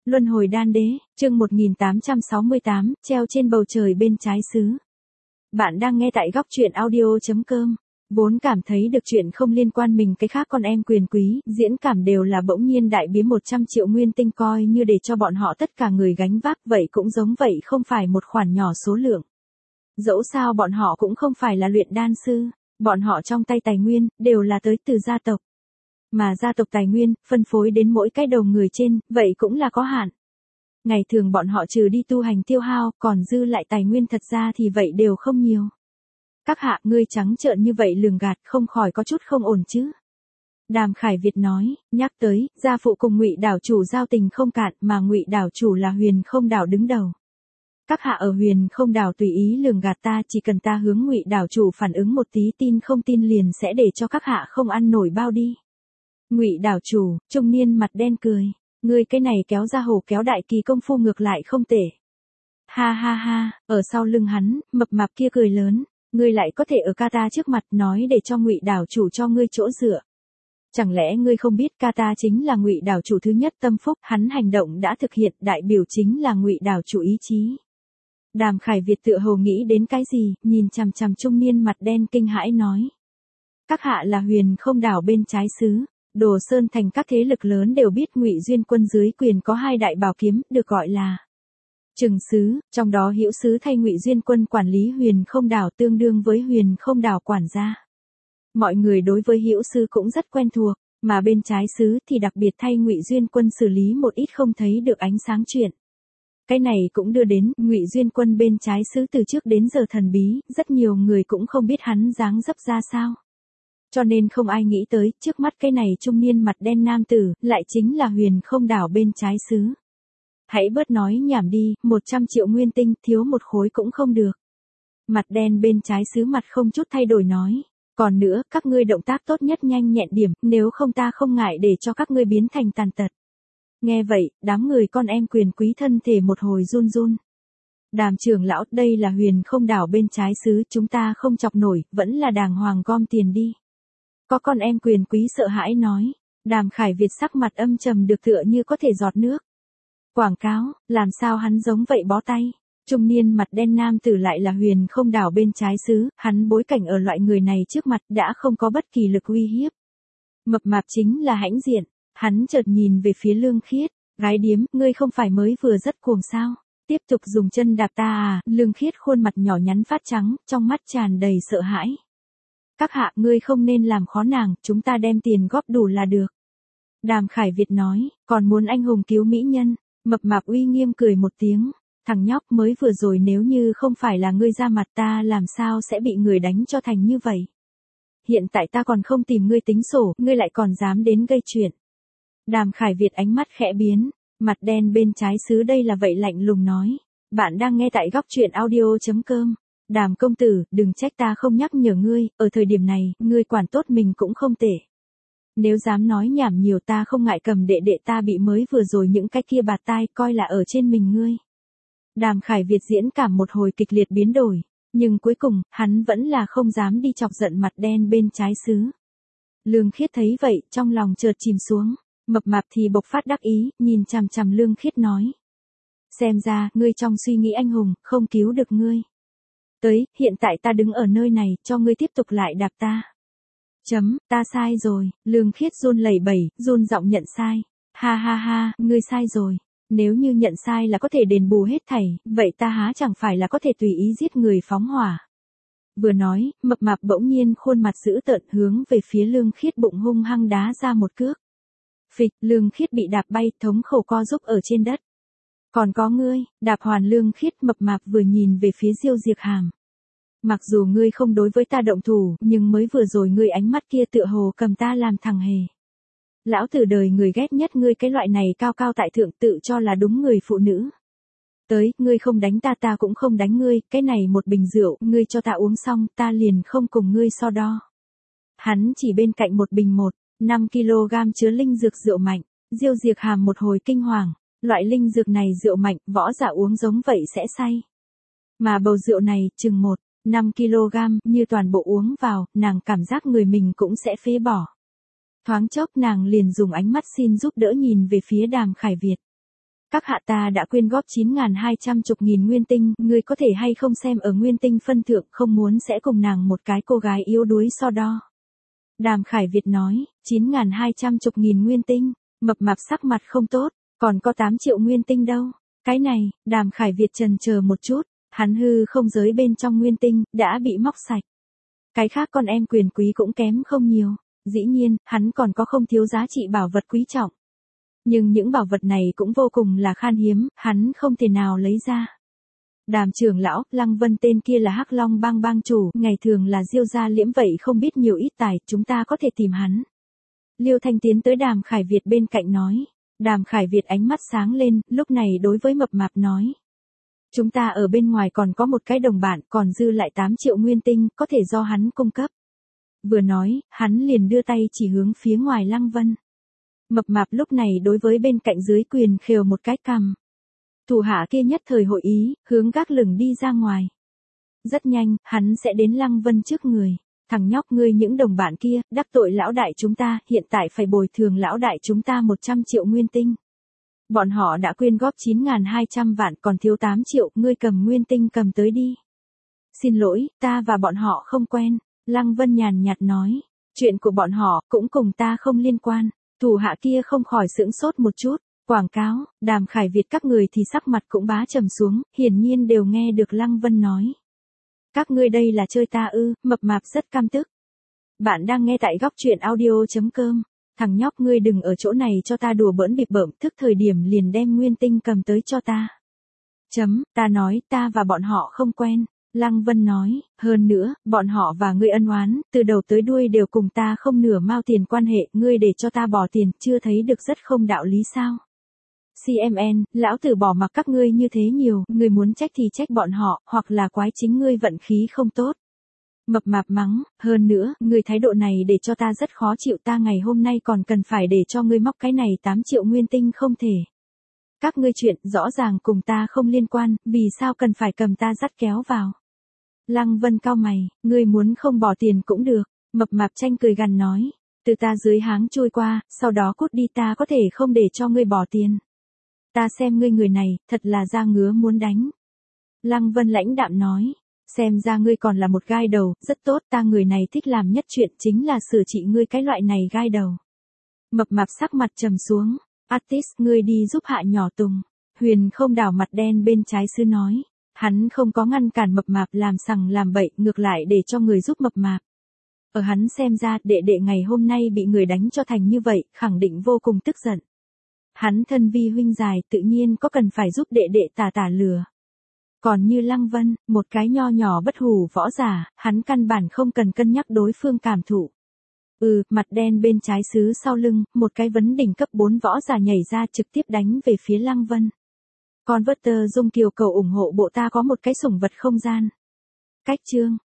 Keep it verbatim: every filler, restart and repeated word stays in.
Luân hồi đan đế, chương một nghìn tám trăm sáu mươi tám, treo trên bầu trời bên trái xứ. Bạn đang nghe tại góc truyện audio chấm com. Vốn cảm thấy được chuyện không liên quan mình cái khác con em quyền quý, diễn cảm đều là bỗng nhiên đại biếm một trăm triệu nguyên tinh coi như để cho bọn họ tất cả người gánh vác, vậy cũng giống vậy không phải một khoản nhỏ số lượng. Dẫu sao bọn họ cũng không phải là luyện đan sư, bọn họ trong tay tài nguyên, đều là tới từ gia tộc. Mà gia tộc tài nguyên, phân phối đến mỗi cái đầu người trên, vậy cũng là có hạn. Ngày thường bọn họ trừ đi tu hành tiêu hao, còn dư lại tài nguyên thật ra thì vậy đều không nhiều. Các hạ, ngươi trắng trợn như vậy lường gạt, không khỏi có chút không ổn chứ. Đàm Khải Việt nói, nhắc tới, gia phụ cùng Ngụy đảo chủ giao tình không cạn, mà Ngụy đảo chủ là Huyền Không đảo đứng đầu. Các hạ ở Huyền Không đảo tùy ý lường gạt ta, chỉ cần ta hướng Ngụy đảo chủ phản ứng một tí, tin không tin liền sẽ để cho các hạ không ăn nổi bao đi. Ngụy đảo chủ, trung niên mặt đen cười, ngươi cái này kéo ra hổ kéo đại kỳ công phu ngược lại không tệ. Ha ha ha, ở sau lưng hắn, mập mạp kia cười lớn, ngươi lại có thể ở ca ta trước mặt nói để cho Ngụy đảo chủ cho ngươi chỗ dựa. Chẳng lẽ ngươi không biết ca ta chính là Ngụy đảo chủ thứ nhất tâm phúc, hắn hành động đã thực hiện, đại biểu chính là Ngụy đảo chủ ý chí. Đàm Khải Việt tựa hồ nghĩ đến cái gì, nhìn chằm chằm trung niên mặt đen kinh hãi nói. Các hạ là Huyền Không đảo bên trái xứ. Đồ Sơn thành các thế lực lớn đều biết Ngụy Duyên Quân dưới quyền có hai đại bảo kiếm, được gọi là Trừng sứ, trong đó Hữu sứ thay Ngụy Duyên Quân quản lý Huyền Không đảo tương đương với Huyền Không đảo quản gia. Mọi người đối với Hữu sứ cũng rất quen thuộc, mà bên trái sứ thì đặc biệt thay Ngụy Duyên Quân xử lý một ít không thấy được ánh sáng chuyện. Cái này cũng đưa đến Ngụy Duyên Quân bên trái sứ từ trước đến giờ thần bí, rất nhiều người cũng không biết hắn dáng dấp ra sao. Cho nên không ai nghĩ tới, trước mắt cái này trung niên mặt đen nam tử, lại chính là Huyền Không đảo bên trái xứ. Hãy bớt nói nhảm đi, một trăm triệu nguyên tinh, thiếu một khối cũng không được. Mặt đen bên trái xứ mặt không chút thay đổi nói. Còn nữa, các ngươi động tác tốt nhất nhanh nhẹn điểm, nếu không ta không ngại để cho các ngươi biến thành tàn tật. Nghe vậy, đám người con em quyền quý thân thể một hồi run run. Đàm trưởng lão, đây là Huyền Không đảo bên trái xứ, chúng ta không chọc nổi, vẫn là đàng hoàng gom tiền đi. Có con em quyền quý sợ hãi nói, Đàm Khải Việt sắc mặt âm trầm được tựa như có thể giọt nước. Quảng cáo, làm sao hắn giống vậy bó tay, trung niên mặt đen nam tử lại là Huyền Không đảo bên trái xứ, hắn bối cảnh ở loại người này trước mặt đã không có bất kỳ lực uy hiếp. Mập mạp chính là hãnh diện, hắn chợt nhìn về phía Lương Khiết, gái điếm, ngươi không phải mới vừa rất cuồng sao, tiếp tục dùng chân đạp ta à, Lương Khiết khuôn mặt nhỏ nhắn phát trắng, trong mắt tràn đầy sợ hãi. Các hạ, ngươi không nên làm khó nàng, chúng ta đem tiền góp đủ là được. Đàm Khải Việt nói, còn muốn anh hùng cứu mỹ nhân, mập mạp uy nghiêm cười một tiếng, thằng nhóc mới vừa rồi nếu như không phải là ngươi ra mặt ta làm sao sẽ bị người đánh cho thành như vậy. Hiện tại ta còn không tìm ngươi tính sổ, ngươi lại còn dám đến gây chuyện. Đàm Khải Việt ánh mắt khẽ biến, mặt đen bên trái xứ đây là vậy lạnh lùng nói, bạn đang nghe tại góc truyện audio chấm com. Đàm công tử, đừng trách ta không nhắc nhở ngươi, ở thời điểm này, ngươi quản tốt mình cũng không tệ. Nếu dám nói nhảm nhiều ta không ngại cầm đệ đệ ta bị mới vừa rồi những cái kia bạt tai coi là ở trên mình ngươi. Đàm Khải Việt diễn cảm một hồi kịch liệt biến đổi, nhưng cuối cùng, hắn vẫn là không dám đi chọc giận mặt đen bên trái xứ. Lương Khiết thấy vậy, trong lòng chợt chìm xuống, mập mạp thì bộc phát đắc ý, nhìn chằm chằm Lương Khiết nói. Xem ra, ngươi trong suy nghĩ anh hùng, không cứu được ngươi. Tới, hiện tại ta đứng ở nơi này, cho ngươi tiếp tục lại đạp ta. Chấm, ta sai rồi, Lương Khiết run lẩy bẩy, run giọng nhận sai. Ha ha ha, ngươi sai rồi. Nếu như nhận sai là có thể đền bù hết thảy, vậy ta há chẳng phải là có thể tùy ý giết người phóng hỏa. Vừa nói, mập mạp bỗng nhiên khuôn mặt dữ tợn hướng về phía Lương Khiết bụng hung hăng đá ra một cước. Phịch, Lương Khiết bị đạp bay, thống khổ co giúp ở trên đất. Còn có ngươi, đạp hoàn Lương Khiết mập mạp vừa nhìn về phía Diêu Diệc Hàm. Mặc dù ngươi không đối với ta động thủ, nhưng mới vừa rồi ngươi ánh mắt kia tựa hồ cầm ta làm thằng hề. Lão tử đời người ghét nhất ngươi cái loại này cao cao tại thượng tự cho là đúng người phụ nữ. Tới, ngươi không đánh ta ta cũng không đánh ngươi, cái này một bình rượu, ngươi cho ta uống xong, ta liền không cùng ngươi so đo. Hắn chỉ bên cạnh một bình một, năm ki lô gam chứa linh dược rượu mạnh, Diêu Diệc Hàm một hồi kinh hoàng. Loại linh dược này rượu mạnh, võ giả uống giống vậy sẽ say. Mà bầu rượu này, chừng một, năm ki lô gam, như toàn bộ uống vào, nàng cảm giác người mình cũng sẽ phế bỏ. Thoáng chốc nàng liền dùng ánh mắt xin giúp đỡ nhìn về phía Đàm Khải Việt. Các hạ ta đã quyên góp chín nghìn hai trăm chục nghìn nguyên tinh, ngươi có thể hay không xem ở nguyên tinh phân thượng, không muốn sẽ cùng nàng một cái cô gái yếu đuối so đo. Đàm Khải Việt nói, chín nghìn hai trăm chục nghìn nguyên tinh, mập mạp sắc mặt không tốt, còn có tám triệu nguyên tinh đâu. Cái này, Đàm Khải Việt chần chờ một chút, hắn hư không giới bên trong nguyên tinh, đã bị móc sạch. Cái khác con em quyền quý cũng kém không nhiều, dĩ nhiên, hắn còn có không thiếu giá trị bảo vật quý trọng. Nhưng những bảo vật này cũng vô cùng là khan hiếm, hắn không thể nào lấy ra. Đàm trưởng lão, Lăng Vân tên kia là Hắc Long bang bang chủ, ngày thường là Diêu gia liễm vậy không biết nhiều ít tài, chúng ta có thể tìm hắn. Liêu Thanh tiến tới Đàm Khải Việt bên cạnh nói. Đàm Khải Việt ánh mắt sáng lên, lúc này đối với mập mạp nói. Chúng ta ở bên ngoài còn có một cái đồng bạn, còn dư lại tám triệu nguyên tinh, có thể do hắn cung cấp. Vừa nói, hắn liền đưa tay chỉ hướng phía ngoài Lăng Vân. Mập mạp lúc này đối với bên cạnh dưới quyền khều một cái cằm. Thủ hạ kia nhất thời hội ý, hướng gác lửng đi ra ngoài. Rất nhanh, hắn sẽ đến Lăng Vân trước người. Thằng nhóc ngươi những đồng bạn kia, đắc tội lão đại chúng ta, hiện tại phải bồi thường lão đại chúng ta một trăm triệu nguyên tinh. Bọn họ đã quyên góp chín nghìn hai trăm vạn còn thiếu tám triệu, ngươi cầm nguyên tinh cầm tới đi. Xin lỗi, ta và bọn họ không quen, Lăng Vân nhàn nhạt nói. Chuyện của bọn họ cũng cùng ta không liên quan. Thủ hạ kia không khỏi sững sốt một chút. Quảng cáo, Đàm Khải Việt các người thì sắc mặt cũng bá trầm xuống, hiển nhiên đều nghe được Lăng Vân nói. Các ngươi đây là chơi ta ư, mập mạp rất căm tức. Bạn đang nghe tại góc truyện audio chấm com. Thằng nhóc ngươi đừng ở chỗ này cho ta đùa bỡn bịp bợm, thức thời điểm liền đem nguyên tinh cầm tới cho ta. Chấm, ta nói, ta và bọn họ không quen. Lăng Vân nói, hơn nữa, bọn họ và ngươi ân oán, từ đầu tới đuôi đều cùng ta không nửa mao tiền quan hệ, ngươi để cho ta bỏ tiền, chưa thấy được rất không đạo lý sao. xê em en, lão tử bỏ mặc các ngươi như thế nhiều, ngươi muốn trách thì trách bọn họ, hoặc là quái chính ngươi vận khí không tốt. Mập mạp mắng, hơn nữa, ngươi thái độ này để cho ta rất khó chịu, ta ngày hôm nay còn cần phải để cho ngươi móc cái này tám triệu nguyên tinh không thể. Các ngươi chuyện rõ ràng cùng ta không liên quan, vì sao cần phải cầm ta dắt kéo vào. Lăng Vân cau mày, ngươi muốn không bỏ tiền cũng được, mập mạp tranh cười gằn nói, từ ta dưới háng trôi qua, sau đó cút đi, ta có thể không để cho ngươi bỏ tiền. Ta xem ngươi người này, thật là da ngứa muốn đánh. Lăng Vân lãnh đạm nói, xem ra ngươi còn là một gai đầu, rất tốt, ta người này thích làm nhất chuyện chính là sửa trị ngươi cái loại này gai đầu. Mập mạp sắc mặt trầm xuống, artist ngươi đi giúp Hạ Nhỏ Tùng. Huyền không đảo mặt đen bên trái sư nói, hắn không có ngăn cản mập mạp làm sằng làm bậy, ngược lại để cho người giúp mập mạp. Ở hắn xem ra, đệ đệ ngày hôm nay bị người đánh cho thành như vậy, khẳng định vô cùng tức giận. Hắn thân vi huynh dài, tự nhiên có cần phải giúp đệ đệ tả tả lừa. Còn như Lăng Vân, một cái nho nhỏ bất hủ võ giả, hắn căn bản không cần cân nhắc đối phương cảm thụ. Ừ, mặt đen bên trái xứ sau lưng, một cái vấn đỉnh cấp bốn võ giả nhảy ra trực tiếp đánh về phía Lăng Vân. Converter Dung Kiều cầu ủng hộ bộ ta có một cái sủng vật không gian. Cách chương